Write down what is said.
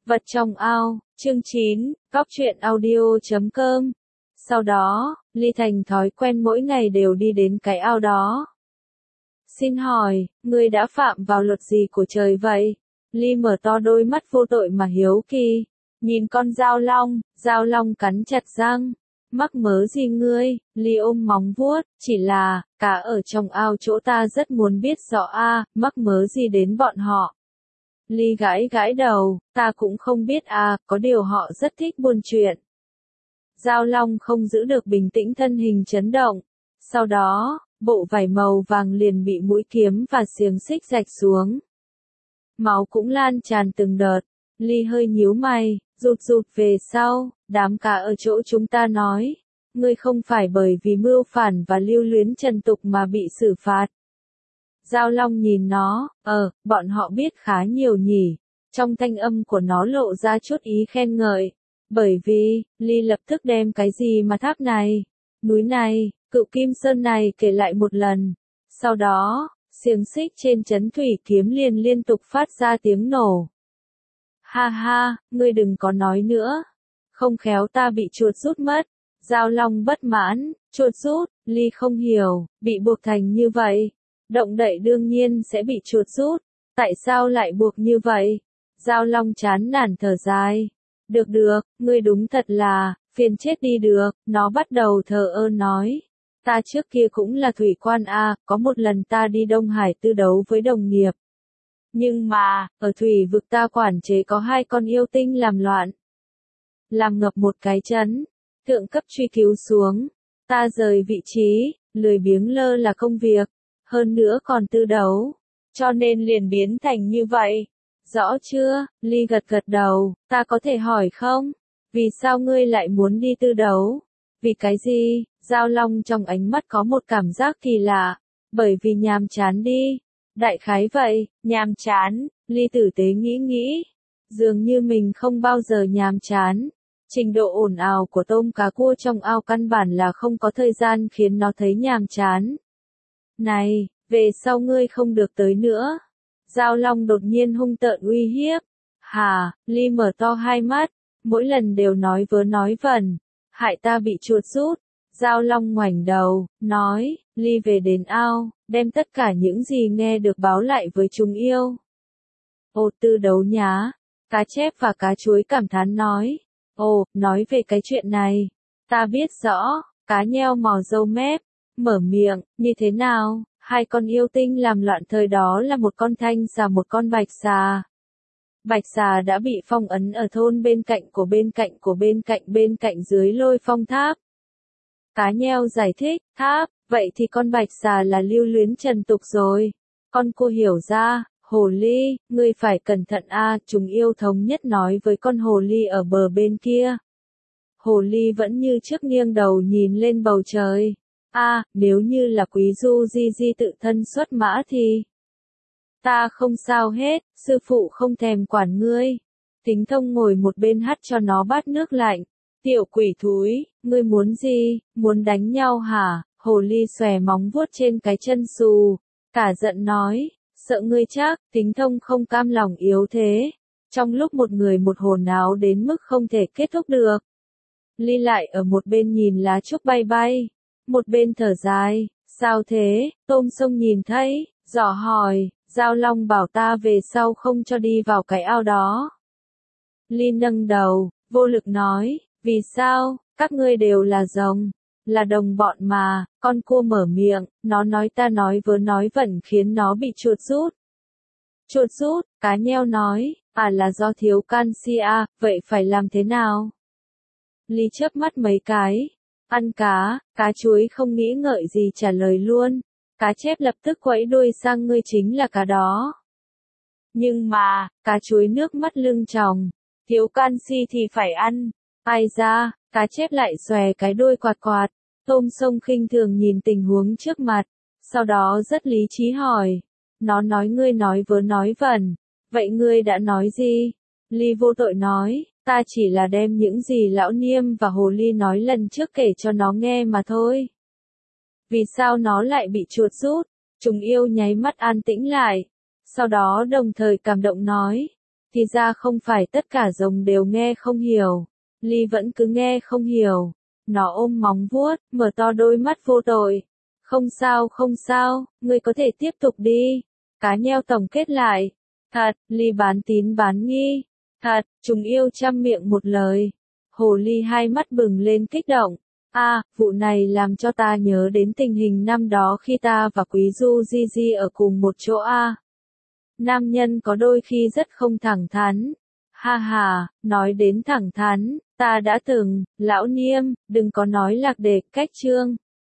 Vật trong ao, chương 9, Góc truyện audio.com. Sau đó, Ly thành thói quen mỗi ngày đều đi đến cái ao đó. Xin hỏi, ngươi đã phạm vào luật gì của trời vậy? Ly mở to đôi mắt vô tội mà hiếu kỳ. Nhìn con dao long cắn chặt răng. Mắc mớ gì ngươi? Ly ôm móng vuốt, chỉ là, cá ở trong ao chỗ ta rất muốn biết rõ mắc mớ gì đến bọn họ. Ly gãi đầu, ta cũng không biết có điều họ rất thích buôn chuyện. Dao long không giữ được bình tĩnh, thân hình chấn động. Sau đó, bộ vải màu vàng liền bị mũi kiếm và xiềng xích rạch xuống. Máu cũng lan tràn từng đợt. Ly hơi nhíu mày, rụt về sau, đám cá ở chỗ chúng ta nói. Ngươi không phải bởi vì mưu phản và lưu luyến trần tục mà bị xử phạt. Dao long nhìn nó, bọn họ biết khá nhiều nhỉ. Trong thanh âm của nó lộ ra chút ý khen ngợi. Bởi vì, Ly lập tức đem cái gì mà tháp này, núi này, cựu kim sơn này kể lại một lần. Sau đó, xiềng xích trên trấn thủy kiếm liền liên tục phát ra tiếng nổ. Ha ha, ngươi đừng có nói nữa. Không khéo ta bị chuột rút mất. Dao long bất mãn, chuột rút, Ly không hiểu, bị buộc thành như vậy. Động đậy đương nhiên sẽ bị chuột rút. Tại sao lại buộc như vậy? Dao long chán nản thở dài. Được, ngươi đúng thật là, phiền chết đi được, nó bắt đầu thờ ơ nói. Ta trước kia cũng là thủy quan có một lần ta đi Đông Hải tư đấu với đồng nghiệp. Nhưng mà, ở thủy vực ta quản chế có 2 con yêu tinh làm loạn. Làm ngập một cái trấn, thượng cấp truy cứu xuống. Ta rời vị trí, lười biếng lơ là công việc, hơn nữa còn tư đấu. Cho nên liền biến thành như vậy. Rõ chưa? Ly gật đầu, ta có thể hỏi không? Vì sao ngươi lại muốn đi tư đấu? Vì cái gì? Dao long trong ánh mắt có một cảm giác kỳ lạ. Bởi vì nhàm chán đi. Đại khái vậy, nhàm chán. Ly tử tế nghĩ. Dường như mình không bao giờ nhàm chán. Trình độ ồn ào của tôm cá cua trong ao căn bản là không có thời gian khiến nó thấy nhàm chán. Này, về sau ngươi không được tới nữa. Dao long đột nhiên hung tợn uy hiếp. Hả? Ly mở to hai mắt, mỗi lần đều nói vớ nói vẩn, hại ta bị chuột rút. Dao long ngoảnh đầu, nói, Ly về đến ao, đem tất cả những gì nghe được báo lại với chúng yêu. Ồ, tư đấu nhá. Cá chép và cá chuối cảm thán nói. Ồ, nói về cái chuyện này. Ta biết rõ. Cá nheo mò râu mép, mở miệng, như thế nào? 2 con yêu tinh làm loạn thời đó là một con thanh xà, một con bạch xà. Bạch xà đã bị phong ấn ở thôn bên cạnh dưới Lôi Phong tháp. Cá nheo giải thích, tháp, vậy thì con bạch xà là lưu luyến trần tục rồi. Con cua hiểu ra, hồ ly, ngươi phải cẩn thận chúng yêu thống nhất nói với con hồ ly ở bờ bên kia. Hồ ly vẫn như trước nghiêng đầu nhìn lên bầu trời. Nếu như là quý du di tự thân xuất mã thì... Ta không sao hết, sư phụ không thèm quản ngươi. Tính Thông ngồi một bên hắt cho nó bát nước lạnh. Tiểu quỷ thúi, ngươi muốn gì, muốn đánh nhau hả? Hồ ly xòe móng vuốt trên cái chân xù. Cả giận nói, sợ ngươi chắc. Tính Thông không cam lòng yếu thế. Trong lúc một người một hồn áo đến mức không thể kết thúc được. Ly lại ở một bên nhìn lá trúc bay. Một bên thở dài, sao thế? Tôm sông nhìn thấy, dò hỏi, Dao long bảo ta về sau không cho đi vào cái ao đó. Ly nâng đầu, vô lực nói, vì sao? Các ngươi đều là rồng, là đồng bọn mà. Con cua mở miệng, nó nói ta nói vớ nói vẩn khiến nó bị chuột rút. Chuột rút, cá nheo nói, là do thiếu canxi vậy phải làm thế nào? Ly chớp mắt mấy cái. Ăn cá chuối không nghĩ ngợi gì trả lời luôn. Cá chép lập tức quẫy đuôi sang, ngươi chính là cá đó. Nhưng mà, cá chuối nước mắt lưng tròng. Thiếu canxi thì phải ăn. Ai ra, cá chép lại xòe cái đuôi quạt. Tôm sông khinh thường nhìn tình huống trước mặt. Sau đó rất lý trí hỏi. Nó nói ngươi nói vớ nói vẩn. Vậy ngươi đã nói gì? Ly vô tội nói. Ta chỉ là đem những gì lão Niêm và Hồ Ly nói lần trước kể cho nó nghe mà thôi. Vì sao nó lại bị chuột rút? Chúng yêu nháy mắt an tĩnh lại. Sau đó đồng thời cảm động nói. Thì ra không phải tất cả rồng đều nghe không hiểu. Ly vẫn cứ nghe không hiểu. Nó ôm móng vuốt, mở to đôi mắt vô tội. Không sao, ngươi có thể tiếp tục đi. Cá nheo tổng kết lại. Thật, Ly bán tín bán nghi. Thật, chúng yêu trăm miệng một lời. Hồ ly hai mắt bừng lên kích động. Vụ này làm cho ta nhớ đến tình hình năm đó khi ta và Quý Du Di Di ở cùng một chỗ Nam nhân có đôi khi rất không thẳng thắn. Ha ha, nói đến thẳng thắn, ta đã từng, lão Niêm, đừng có nói lạc đề, cách chương.